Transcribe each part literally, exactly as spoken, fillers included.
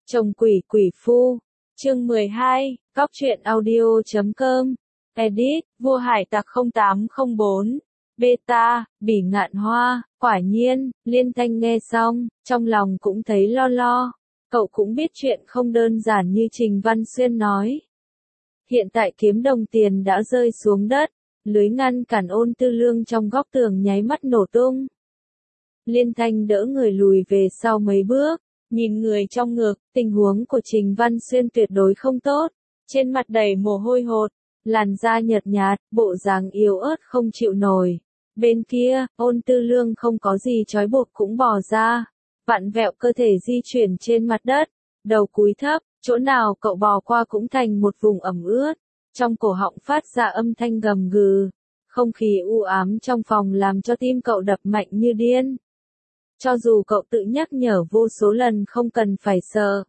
Chồng quỷ quỷ phu. Chương mười hai, Góc truyện audio chấm com. Edit, Vua Hải Tặc không tám không bốn. Beta, Bỉ Ngạn Hoa. Quả nhiên, Liên Thanh nghe xong, trong lòng cũng thấy lo lo. Cậu cũng biết chuyện không đơn giản như Trình Văn Xuyên nói. Hiện tại kiếm đồng tiền đã rơi xuống đất, lưới ngăn cản Ôn Tư Lương trong góc tường nháy mắt nổ tung. Liên Thanh đỡ người lùi về sau mấy bước, nhìn người trong ngực, tình huống của Trình Văn Xuyên tuyệt đối không tốt, trên mặt đầy mồ hôi hột, làn da nhợt nhạt, bộ dáng yếu ớt không chịu nổi. Bên kia, Ôn Tư Lương không có gì trói buộc cũng bò ra, vặn vẹo cơ thể di chuyển trên mặt đất, đầu cúi thấp, chỗ nào cậu bò qua cũng thành một vùng ẩm ướt, trong cổ họng phát ra âm thanh gầm gừ, không khí u ám trong phòng làm cho tim cậu đập mạnh như điên. Cho dù cậu tự nhắc nhở vô số lần không cần phải sợ.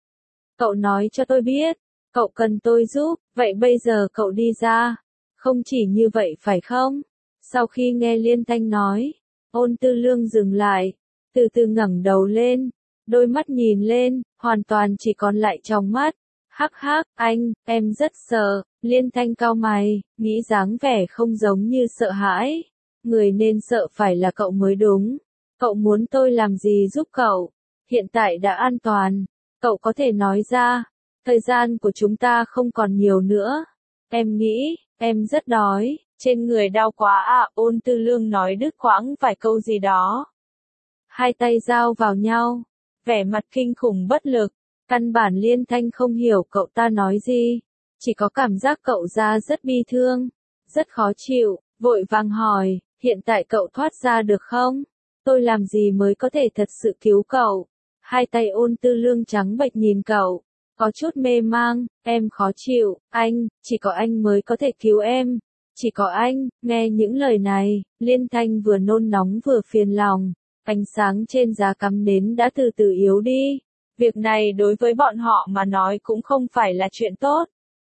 Cậu nói cho tôi biết, cậu cần tôi giúp, vậy bây giờ cậu đi ra. Không chỉ như vậy phải không? Sau khi nghe Liên Thanh nói, Ôn Tư Lương dừng lại, từ từ ngẩng đầu lên, đôi mắt nhìn lên, hoàn toàn chỉ còn lại trong mắt. Hắc hắc, anh, em rất sợ. Liên Thanh cau mày, nghĩ dáng vẻ không giống như sợ hãi. Người nên sợ phải là cậu mới đúng. Cậu muốn tôi làm gì giúp cậu? Hiện tại đã an toàn. Cậu có thể nói ra. Thời gian của chúng ta không còn nhiều nữa. Em nghĩ, em rất đói. Trên người đau quá à, Ôn Tư Lương nói đứt quãng vài câu gì đó. Hai tay giao vào nhau. Vẻ mặt kinh khủng bất lực. Căn bản Liên Thanh không hiểu cậu ta nói gì. Chỉ có cảm giác cậu ra rất bi thương. Rất khó chịu, vội vàng hỏi, hiện tại cậu thoát ra được không? Tôi làm gì mới có thể thật sự cứu cậu? Hai tay Ôn Tư Lương trắng bệch nhìn cậu, có chút mê mang, em khó chịu, anh, chỉ có anh mới có thể cứu em. Chỉ có anh. Nghe những lời này, Liên Thanh vừa nôn nóng vừa phiền lòng, ánh sáng trên giá cắm nến đã từ từ yếu đi. Việc này đối với bọn họ mà nói cũng không phải là chuyện tốt.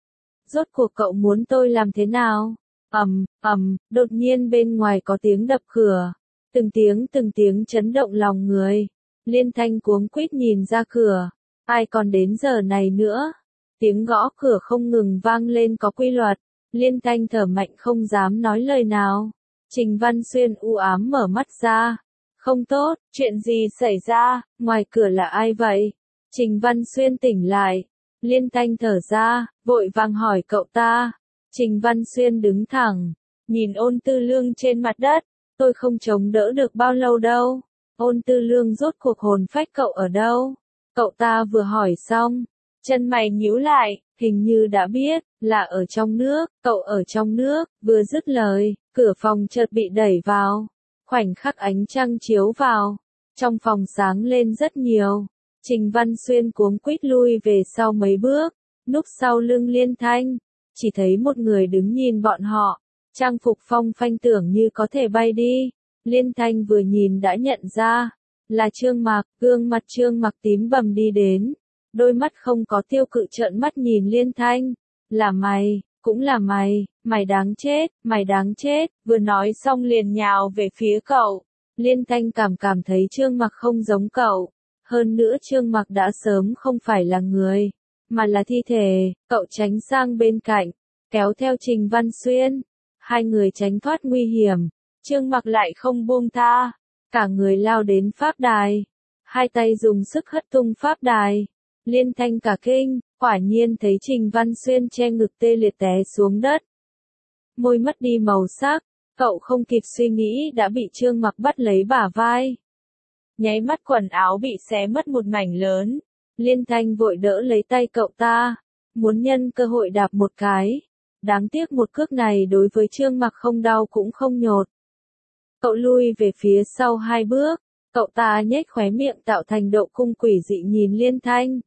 Rốt cuộc cậu muốn tôi làm thế nào? Ầm, ầm, đột nhiên bên ngoài có tiếng đập cửa. Từng tiếng từng tiếng chấn động lòng người. Liên Thanh cuống quýt nhìn ra cửa. Ai còn đến giờ này nữa? Tiếng gõ cửa không ngừng vang lên có quy luật. Liên Thanh thở mạnh không dám nói lời nào. Trình Văn Xuyên u ám mở mắt ra. Không tốt, chuyện gì xảy ra, ngoài cửa là ai vậy? Trình Văn Xuyên tỉnh lại. Liên Thanh thở ra, vội vàng hỏi cậu ta. Trình Văn Xuyên đứng thẳng, nhìn Ôn Tư Lương trên mặt đất. Tôi không chống đỡ được bao lâu đâu. Ôn Tư Lương rốt cuộc hồn phách cậu ở đâu? Cậu ta vừa hỏi xong, chân mày nhíu lại, hình như đã biết, là ở trong nước, cậu ở trong nước, vừa dứt lời, cửa phòng chợt bị đẩy vào. Khoảnh khắc ánh trăng chiếu vào, trong phòng sáng lên rất nhiều. Trình Văn Xuyên cuống quýt lui về sau mấy bước, núp sau lưng Liên Thanh, chỉ thấy một người đứng nhìn bọn họ. Trang phục phong phanh tưởng như có thể bay đi. Liên Thanh vừa nhìn đã nhận ra, là Trương Mạc, gương mặt Trương Mạc tím bầm đi đến. Đôi mắt không có tiêu cự trợn mắt nhìn Liên Thanh. Là mày, cũng là mày, mày đáng chết, mày đáng chết, vừa nói xong liền nhào về phía cậu. Liên Thanh cảm cảm thấy Trương Mạc không giống cậu. Hơn nữa Trương Mạc đã sớm không phải là người, mà là thi thể. Cậu tránh sang bên cạnh, kéo theo Trình Văn Xuyên. Hai người tránh thoát nguy hiểm, Trương Mạc lại không buông tha, cả người lao đến pháp đài, hai tay dùng sức hất tung pháp đài. Liên Thanh cả kinh, quả nhiên thấy Trình Văn Xuyên che ngực tê liệt té xuống đất. Môi mất đi màu sắc, cậu không kịp suy nghĩ đã bị Trương Mạc bắt lấy bả vai. Nháy mắt quần áo bị xé mất một mảnh lớn. Liên Thanh vội đỡ lấy tay cậu ta, muốn nhân cơ hội đạp một cái. Đáng tiếc một cước này đối với Trương Mạc không đau cũng không nhột. Cậu lui về phía sau hai bước, cậu ta nhếch khóe miệng tạo thành độ cung quỷ dị nhìn Liên Thanh.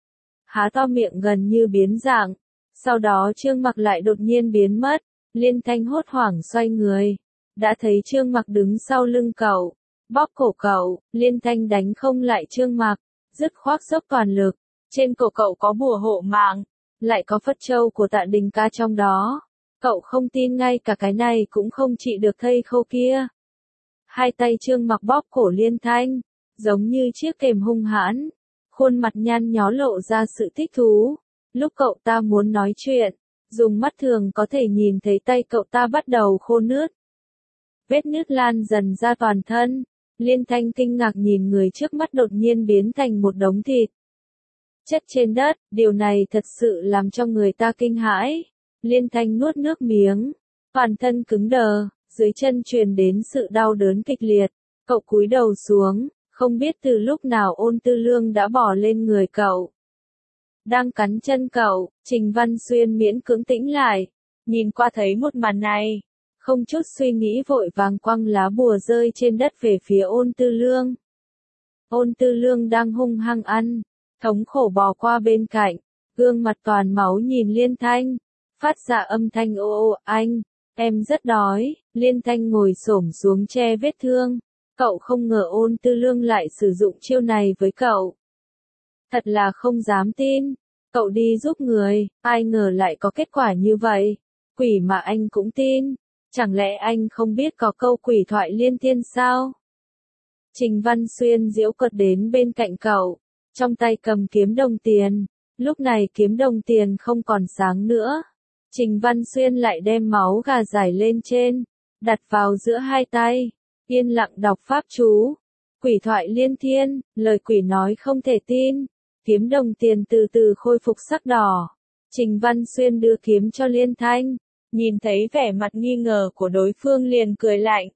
Há to miệng gần như biến dạng, sau đó Trương Mạc lại đột nhiên biến mất. Liên Thanh hốt hoảng xoay người, đã thấy Trương Mạc đứng sau lưng cậu, bóp cổ cậu. Liên Thanh đánh không lại Trương Mạc, dứt khoát dốc toàn lực. Trên cổ cậu có bùa hộ mạng, lại có phất châu của Tạ Đình Ca trong đó. Cậu không tin ngay cả cái này cũng không trị được thây khâu kia. Hai tay Trương Mạc bóp cổ Liên Thanh, giống như chiếc kềm hung hãn. khuôn mặt nhăn nhó lộ ra sự thích thú. Lúc cậu ta muốn nói chuyện, dùng mắt thường có thể nhìn thấy tay cậu ta bắt đầu khô nứt. Vết nứt lan dần ra toàn thân. Liên Thanh kinh ngạc nhìn người trước mắt đột nhiên biến thành một đống thịt chất trên đất, điều này thật sự làm cho người ta kinh hãi. Liên Thanh nuốt nước miếng, toàn thân cứng đờ, dưới chân truyền đến sự đau đớn kịch liệt. Cậu cúi đầu xuống, không biết từ lúc nào Ôn Tư Lương đã bò lên người cậu. Đang cắn chân cậu, Trình Văn Xuyên miễn cưỡng tĩnh lại, nhìn qua thấy một màn này, không chút suy nghĩ vội vàng quăng lá bùa rơi trên đất về phía Ôn Tư Lương. Ôn Tư Lương đang hung hăng ăn, thống khổ bò qua bên cạnh, gương mặt toàn máu nhìn Liên Thanh, phát ra âm thanh ô ô, anh, em rất đói. Liên Thanh ngồi xổm xuống che vết thương, cậu không ngờ Ôn Tư Lương lại sử dụng chiêu này với cậu. Thật là không dám tin, cậu đi giúp người, ai ngờ lại có kết quả như vậy, quỷ mà anh cũng tin, chẳng lẽ anh không biết có câu quỷ thoại liên thiên sao? Trình Văn Xuyên giễu cợt đến bên cạnh cậu, trong tay cầm kiếm đồng tiền, lúc này kiếm đồng tiền không còn sáng nữa. Trình Văn Xuyên lại đem máu gà rải lên trên, đặt vào giữa hai tay, yên lặng đọc pháp chú. Quỷ thoại liên thiên, lời quỷ nói không thể tin. Kiếm đồng tiền từ từ khôi phục sắc đỏ. Trình Văn Xuyên đưa kiếm cho Liên Thanh, nhìn thấy vẻ mặt nghi ngờ của đối phương liền cười lạnh.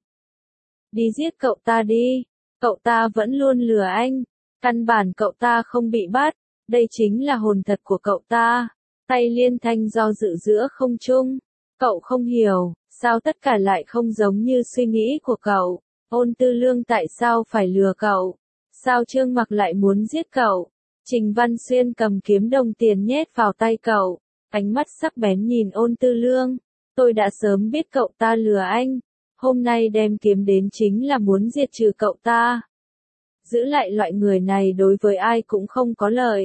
Đi giết cậu ta đi, cậu ta vẫn luôn lừa anh, căn bản cậu ta không bị bắt, đây chính là hồn thật của cậu ta. Tay Liên Thanh do dự giữa không trung, cậu không hiểu, sao tất cả lại không giống như suy nghĩ của cậu. Ôn Tư Lương tại sao phải lừa cậu? Sao Trương Mặc lại muốn giết cậu? Trình Văn Xuyên cầm kiếm đồng tiền nhét vào tay cậu, ánh mắt sắc bén nhìn Ôn Tư Lương. Tôi đã sớm biết cậu ta lừa anh, hôm nay đem kiếm đến chính là muốn diệt trừ cậu ta. Giữ lại loại người này đối với ai cũng không có lợi.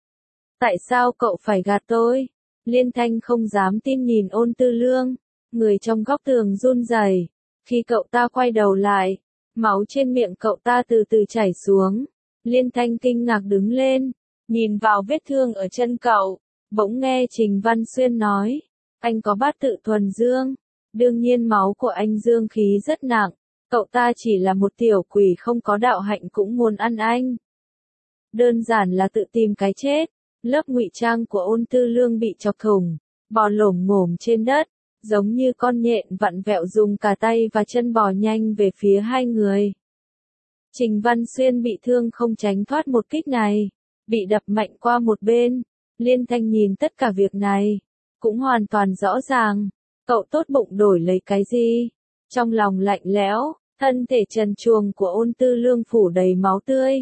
Tại sao cậu phải gạt tôi? Liên Thanh không dám tin nhìn Ôn Tư Lương, người trong góc tường run rẩy. Khi cậu ta quay đầu lại, máu trên miệng cậu ta từ từ chảy xuống. Liên Thanh kinh ngạc đứng lên, nhìn vào vết thương ở chân cậu, bỗng nghe Trình Văn Xuyên nói, anh có bát tự thuần dương, đương nhiên máu của anh dương khí rất nặng, cậu ta chỉ là một tiểu quỷ không có đạo hạnh cũng muốn ăn anh. Đơn giản là tự tìm cái chết. Lớp ngụy trang của Ôn Tư Lương bị chọc thủng, bò lổm ngổm trên đất, giống như con nhện vặn vẹo dùng cả tay và chân bò nhanh về phía hai người. Trình Văn Xuyên bị thương không tránh thoát một kích này, bị đập mạnh qua một bên. Liên Thanh nhìn tất cả việc này, cũng hoàn toàn rõ ràng, cậu tốt bụng đổi lấy cái gì? Trong lòng lạnh lẽo, thân thể trần truồng của Ôn Tư Lương phủ đầy máu tươi.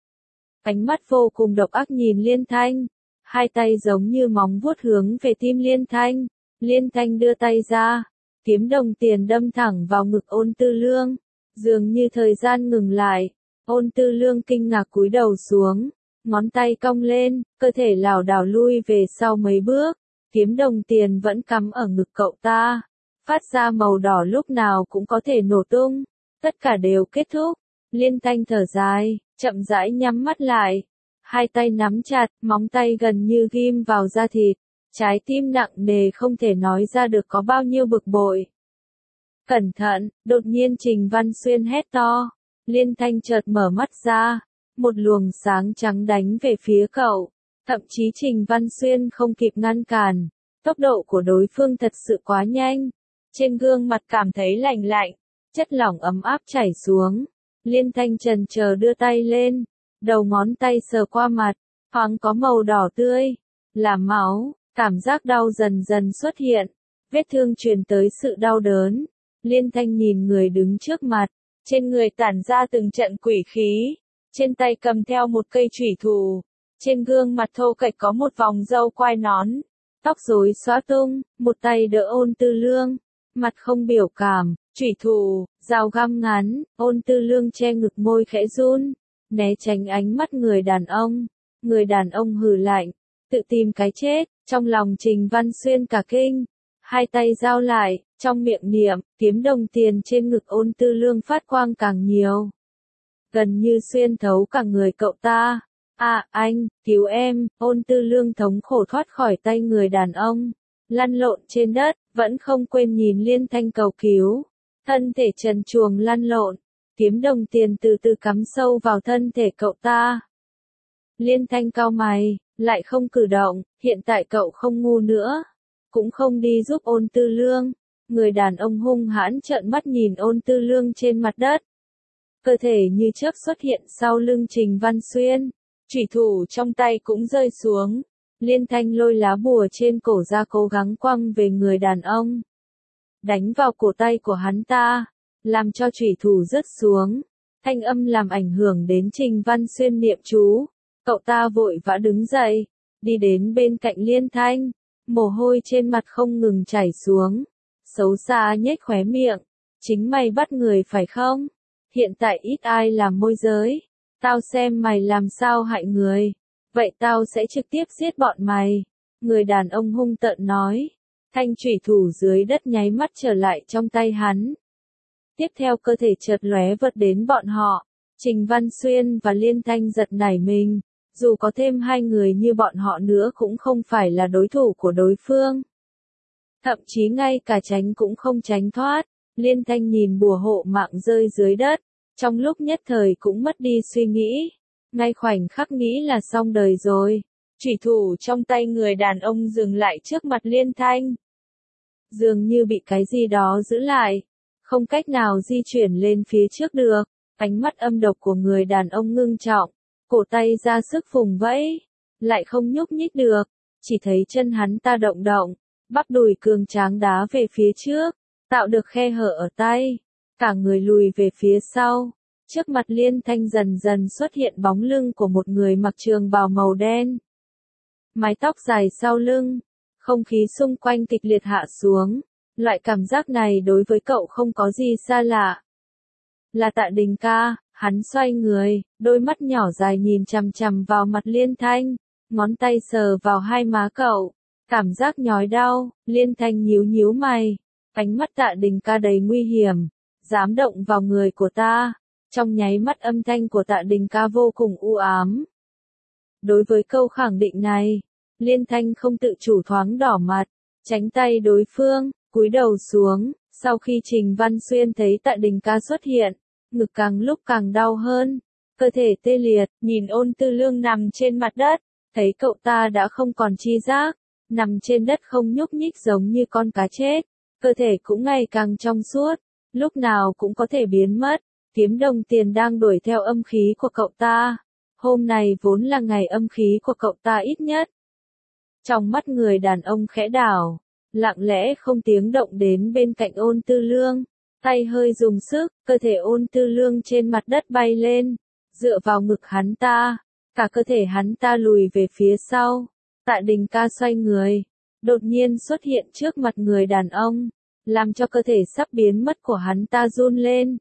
Ánh mắt vô cùng độc ác nhìn Liên Thanh, hai tay giống như móng vuốt hướng về tim Liên Thanh. Liên Thanh đưa tay ra, kiếm đồng tiền đâm thẳng vào ngực Ôn Tư Lương, dường như thời gian ngừng lại. Ôn Tư Lương kinh ngạc cúi đầu xuống, ngón tay cong lên, cơ thể lảo đảo lui về sau mấy bước, kiếm đồng tiền vẫn cắm ở ngực cậu ta, phát ra màu đỏ lúc nào cũng có thể nổ tung. Tất cả đều kết thúc. Liên Thanh thở dài, chậm rãi nhắm mắt lại, hai tay nắm chặt, móng tay gần như ghim vào da thịt, trái tim nặng nề không thể nói ra được có bao nhiêu bực bội. Cẩn thận, đột nhiên Trình Văn Xuyên hét to. Liên Thanh chợt mở mắt ra, một luồng sáng trắng đánh về phía cậu, thậm chí Trình Văn Xuyên không kịp ngăn cản, tốc độ của đối phương thật sự quá nhanh. Trên gương mặt cảm thấy lạnh lạnh, chất lỏng ấm áp chảy xuống. Liên Thanh chần chờ đưa tay lên, đầu ngón tay sờ qua mặt, thoáng có màu đỏ tươi, là máu, cảm giác đau dần dần xuất hiện, vết thương truyền tới sự đau đớn. Liên Thanh nhìn người đứng trước mặt, trên người tản ra từng trận quỷ khí, trên tay cầm theo một cây chủy thủ, trên gương mặt thô kệch có một vòng râu quai nón, tóc rối xõa tung, một tay đỡ Ôn Tư Lương, mặt không biểu cảm, chủy thủ, dao găm ngắn. Ôn Tư Lương che ngực môi khẽ run, né tránh ánh mắt người đàn ông. Người đàn ông hừ lạnh, tự tìm cái chết. Trong lòng Trình Văn Xuyên cả kinh, hai tay giao lại, trong miệng niệm, kiếm đồng tiền trên ngực Ôn Tư Lương phát quang càng nhiều, gần như xuyên thấu cả người cậu ta. À, anh, cứu em, Ôn Tư Lương thống khổ thoát khỏi tay người đàn ông, lăn lộn trên đất, vẫn không quên nhìn Liên Thanh cầu cứu. Thân thể trần truồng lăn lộn, kiếm đồng tiền từ từ cắm sâu vào thân thể cậu ta. Liên Thanh cau mày, lại không cử động, hiện tại cậu không ngu nữa, cũng không đi giúp Ôn Tư Lương. Người đàn ông hung hãn trợn mắt nhìn Ôn Tư Lương trên mặt đất. Cơ thể như chớp xuất hiện sau lưng Trình Văn Xuyên, chủy thủ trong tay cũng rơi xuống. Liên Thanh lôi lá bùa trên cổ ra cố gắng quăng về người đàn ông. Đánh vào cổ tay của hắn ta, làm cho chủy thủ rớt xuống. Thanh âm làm ảnh hưởng đến Trình Văn Xuyên niệm chú. Cậu ta vội vã đứng dậy, đi đến bên cạnh Liên Thanh, mồ hôi trên mặt không ngừng chảy xuống. Xấu xa nhếch khóe miệng, chính mày bắt người phải không? Hiện tại ít ai làm môi giới, tao xem mày làm sao hại người, vậy tao sẽ trực tiếp giết bọn mày. Người đàn ông hung tợn nói, thanh chủy thủ dưới đất nháy mắt trở lại trong tay hắn. Tiếp theo cơ thể chợt lóe vọt đến bọn họ, Trình Văn Xuyên và Liên Thanh giật nảy mình, dù có thêm hai người như bọn họ nữa cũng không phải là đối thủ của đối phương. Thậm chí ngay cả tránh cũng không tránh thoát. Liên Thanh nhìn bùa hộ mạng rơi dưới đất, trong lúc nhất thời cũng mất đi suy nghĩ. Ngay khoảnh khắc nghĩ là xong đời rồi, chủy thủ trong tay người đàn ông dừng lại trước mặt Liên Thanh. Dường như bị cái gì đó giữ lại, không cách nào di chuyển lên phía trước được. Ánh mắt âm độc của người đàn ông ngưng trọng, cổ tay ra sức vùng vẫy, lại không nhúc nhích được, chỉ thấy chân hắn ta động động, bắp đùi cường tráng đá về phía trước, tạo được khe hở ở tay, cả người lùi về phía sau. Trước mặt Liên Thanh dần dần xuất hiện bóng lưng của một người mặc trường bào màu đen. Mái tóc dài sau lưng, không khí xung quanh kịch liệt hạ xuống, loại cảm giác này đối với cậu không có gì xa lạ. Là Tạ Đình ca. Hắn xoay người, đôi mắt nhỏ dài nhìn chằm chằm vào mặt Liên Thanh, ngón tay sờ vào hai má cậu, cảm giác nhói đau. Liên Thanh nhíu nhíu mày, ánh mắt Tạ Đình ca đầy nguy hiểm, dám động vào người của ta. Trong nháy mắt âm thanh của Tạ Đình ca vô cùng u ám. Đối với câu khẳng định này, Liên Thanh không tự chủ thoáng đỏ mặt, tránh tay đối phương, cúi đầu xuống. Sau khi Trình Văn Xuyên thấy Tạ Đình ca xuất hiện, ngực càng lúc càng đau hơn, cơ thể tê liệt, nhìn Ôn Tư Lương nằm trên mặt đất, thấy cậu ta đã không còn chi giác, nằm trên đất không nhúc nhích giống như con cá chết, cơ thể cũng ngày càng trong suốt, lúc nào cũng có thể biến mất. Kiếm đồng tiền đang đuổi theo âm khí của cậu ta. Hôm này vốn là ngày âm khí của cậu ta ít nhất. Trong mắt người đàn ông khẽ đảo, lặng lẽ không tiếng động đến bên cạnh Ôn Tư Lương. Tay hơi dùng sức, cơ thể Ôn Tư Lương trên mặt đất bay lên, dựa vào ngực hắn ta, cả cơ thể hắn ta lùi về phía sau. Tạ Đình ca xoay người, đột nhiên xuất hiện trước mặt người đàn ông, làm cho cơ thể sắp biến mất của hắn ta run lên.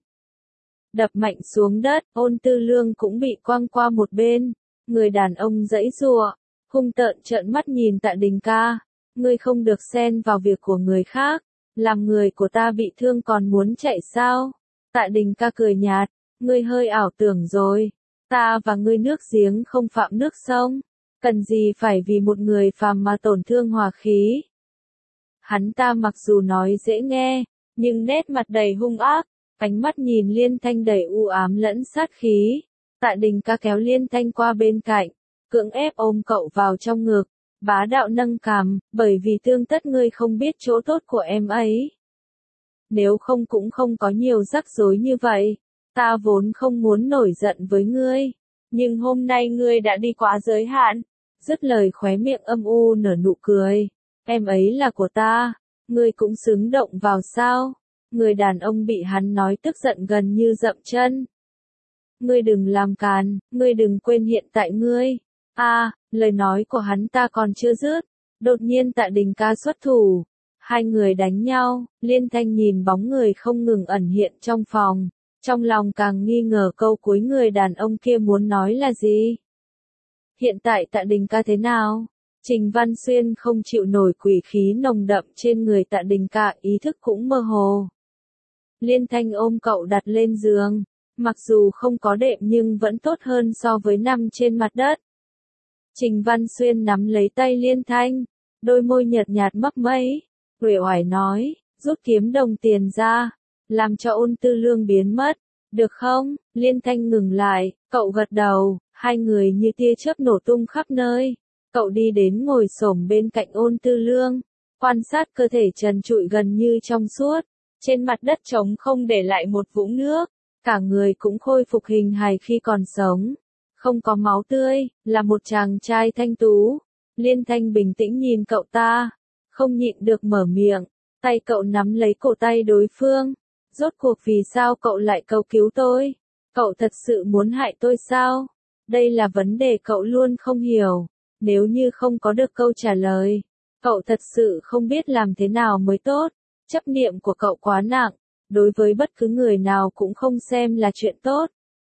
Đập mạnh xuống đất, Ôn Tư Lương cũng bị quăng qua một bên. Người đàn ông giãy giụa, hung tợn trợn mắt nhìn Tạ Đình ca, ngươi không được xen vào việc của người khác. Làm người của ta bị thương còn muốn chạy sao? Tạ Đình ca cười nhạt, ngươi hơi ảo tưởng rồi. Ta và ngươi nước giếng không phạm nước sông, cần gì phải vì một người phàm mà tổn thương hòa khí. Hắn ta mặc dù nói dễ nghe, nhưng nét mặt đầy hung ác, ánh mắt nhìn Liên Thanh đầy u ám lẫn sát khí. Tạ Đình ca kéo Liên Thanh qua bên cạnh, cưỡng ép ôm cậu vào trong ngực. Bá đạo nâng cằm, bởi vì thương tất ngươi không biết chỗ tốt của em ấy. Nếu không cũng không có nhiều rắc rối như vậy. Ta vốn không muốn nổi giận với ngươi, nhưng hôm nay ngươi đã đi quá giới hạn. Dứt lời khóe miệng âm u nở nụ cười. Em ấy là của ta, ngươi cũng xứng động vào sao? Người đàn ông bị hắn nói tức giận gần như dậm chân. Ngươi đừng làm càn, ngươi đừng quên hiện tại ngươi. A, à, lời nói của hắn ta còn chưa dứt, đột nhiên Tạ Đình ca xuất thủ, hai người đánh nhau. Liên Thanh nhìn bóng người không ngừng ẩn hiện trong phòng, trong lòng càng nghi ngờ câu cuối người đàn ông kia muốn nói là gì. Hiện tại Tạ Đình ca thế nào? Trình Văn Xuyên không chịu nổi quỷ khí nồng đậm trên người Tạ Đình ca, ý thức cũng mơ hồ. Liên Thanh ôm cậu đặt lên giường, Mặc dù không có đệm nhưng vẫn tốt hơn so với nằm trên mặt đất. Trình Văn Xuyên nắm lấy tay Liên Thanh, đôi môi nhợt nhạt mấp máy, uể oải nói, rút kiếm đồng tiền ra, làm cho Ôn Tư Lương biến mất, được không? Liên Thanh ngừng lại, cậu gật đầu, hai người như tia chớp nổ tung khắp nơi. Cậu đi đến ngồi xổm bên cạnh Ôn Tư Lương, quan sát cơ thể trần trụi gần như trong suốt, trên mặt đất trống không để lại một vũng nước, cả người cũng khôi phục hình hài khi còn sống. Không có máu tươi, là một chàng trai thanh tú. Liên Thanh bình tĩnh nhìn cậu ta, không nhịn được mở miệng, tay cậu nắm lấy cổ tay đối phương. Rốt cuộc vì sao cậu lại cầu cứu tôi? Cậu thật sự muốn hại tôi sao? Đây là vấn đề cậu luôn không hiểu. Nếu như không có được câu trả lời, cậu thật sự không biết làm thế nào mới tốt. Chấp niệm của cậu quá nặng, đối với bất cứ người nào cũng không xem là chuyện tốt.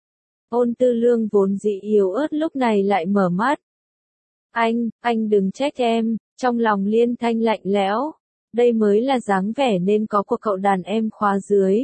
Ôn Tư Lương vốn dĩ yếu ớt lúc này lại mở mắt. Anh, anh đừng trách em, trong lòng Liên Thanh lạnh lẽo. Đây mới là dáng vẻ nên có của cậu đàn em khóa dưới.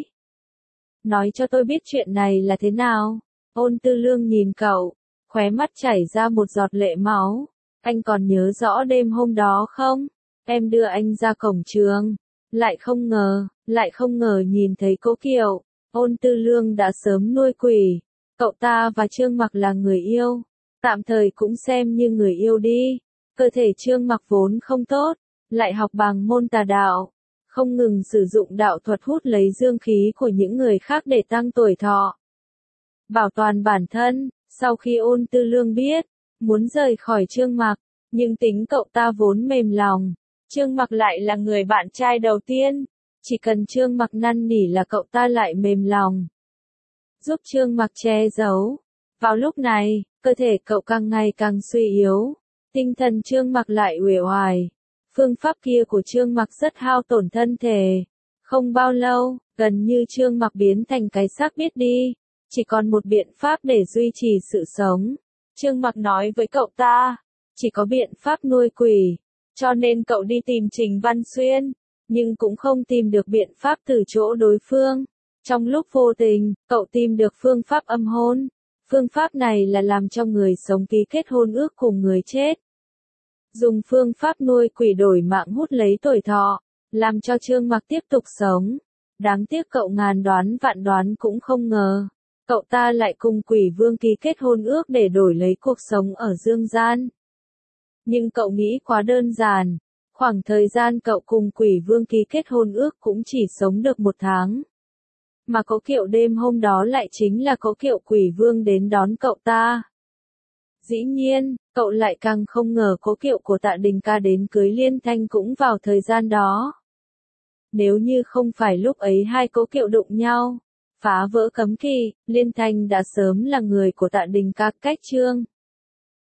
Nói cho tôi biết chuyện này là thế nào. Ôn Tư Lương nhìn cậu, khóe mắt chảy ra một giọt lệ máu. Anh còn nhớ rõ đêm hôm đó không? Em đưa anh ra cổng trường. Lại không ngờ, lại không ngờ nhìn thấy Cố Kiều. Ôn Tư Lương đã sớm nuôi quỷ. Cậu ta và Trương Mặc là người yêu. Tạm thời cũng xem như người yêu đi. Cơ thể Trương Mặc vốn không tốt, lại học bằng môn tà đạo. Không ngừng sử dụng đạo thuật hút lấy dương khí của những người khác để tăng tuổi thọ. Bảo toàn bản thân, sau khi Ôn Tư Lương biết, muốn rời khỏi Trương Mặc, nhưng tính cậu ta vốn mềm lòng. Trương Mặc lại là người bạn trai đầu tiên, chỉ cần Trương Mặc năn nỉ là cậu ta lại mềm lòng. Giúp Trương Mặc che giấu. Vào lúc này, cơ thể cậu càng ngày càng suy yếu, tinh thần Trương Mặc lại uể oải. Phương pháp kia của Trương Mặc rất hao tổn thân thể. Không bao lâu, gần như Trương Mặc biến thành cái xác biết đi, chỉ còn một biện pháp để duy trì sự sống. Trương Mặc nói với cậu ta, chỉ có biện pháp nuôi quỷ, cho nên cậu đi tìm Trình Văn Xuyên, nhưng cũng không tìm được biện pháp từ chỗ đối phương. Trong lúc vô tình, cậu tìm được phương pháp âm hôn. Phương pháp này là làm cho người sống ký kết hôn ước cùng người chết. Dùng phương pháp nuôi quỷ đổi mạng hút lấy tuổi thọ, làm cho Trương Mặc tiếp tục sống. Đáng tiếc cậu ngàn đoán vạn đoán cũng không ngờ, cậu ta lại cùng quỷ vương ký kết hôn ước để đổi lấy cuộc sống ở dương gian. Nhưng cậu nghĩ quá đơn giản, khoảng thời gian cậu cùng quỷ vương ký kết hôn ước cũng chỉ sống được một tháng. Mà Cố Kiệu đêm hôm đó lại chính là Cố Kiệu quỷ vương đến đón cậu ta. Dĩ nhiên, cậu lại càng không ngờ Cố Kiệu của Tạ Đình Ca đến cưới Liên Thanh cũng vào thời gian đó. Nếu như không phải lúc ấy hai Cố Kiệu đụng nhau, phá vỡ cấm kỵ, Liên Thanh đã sớm là người của Tạ Đình Ca cách Trương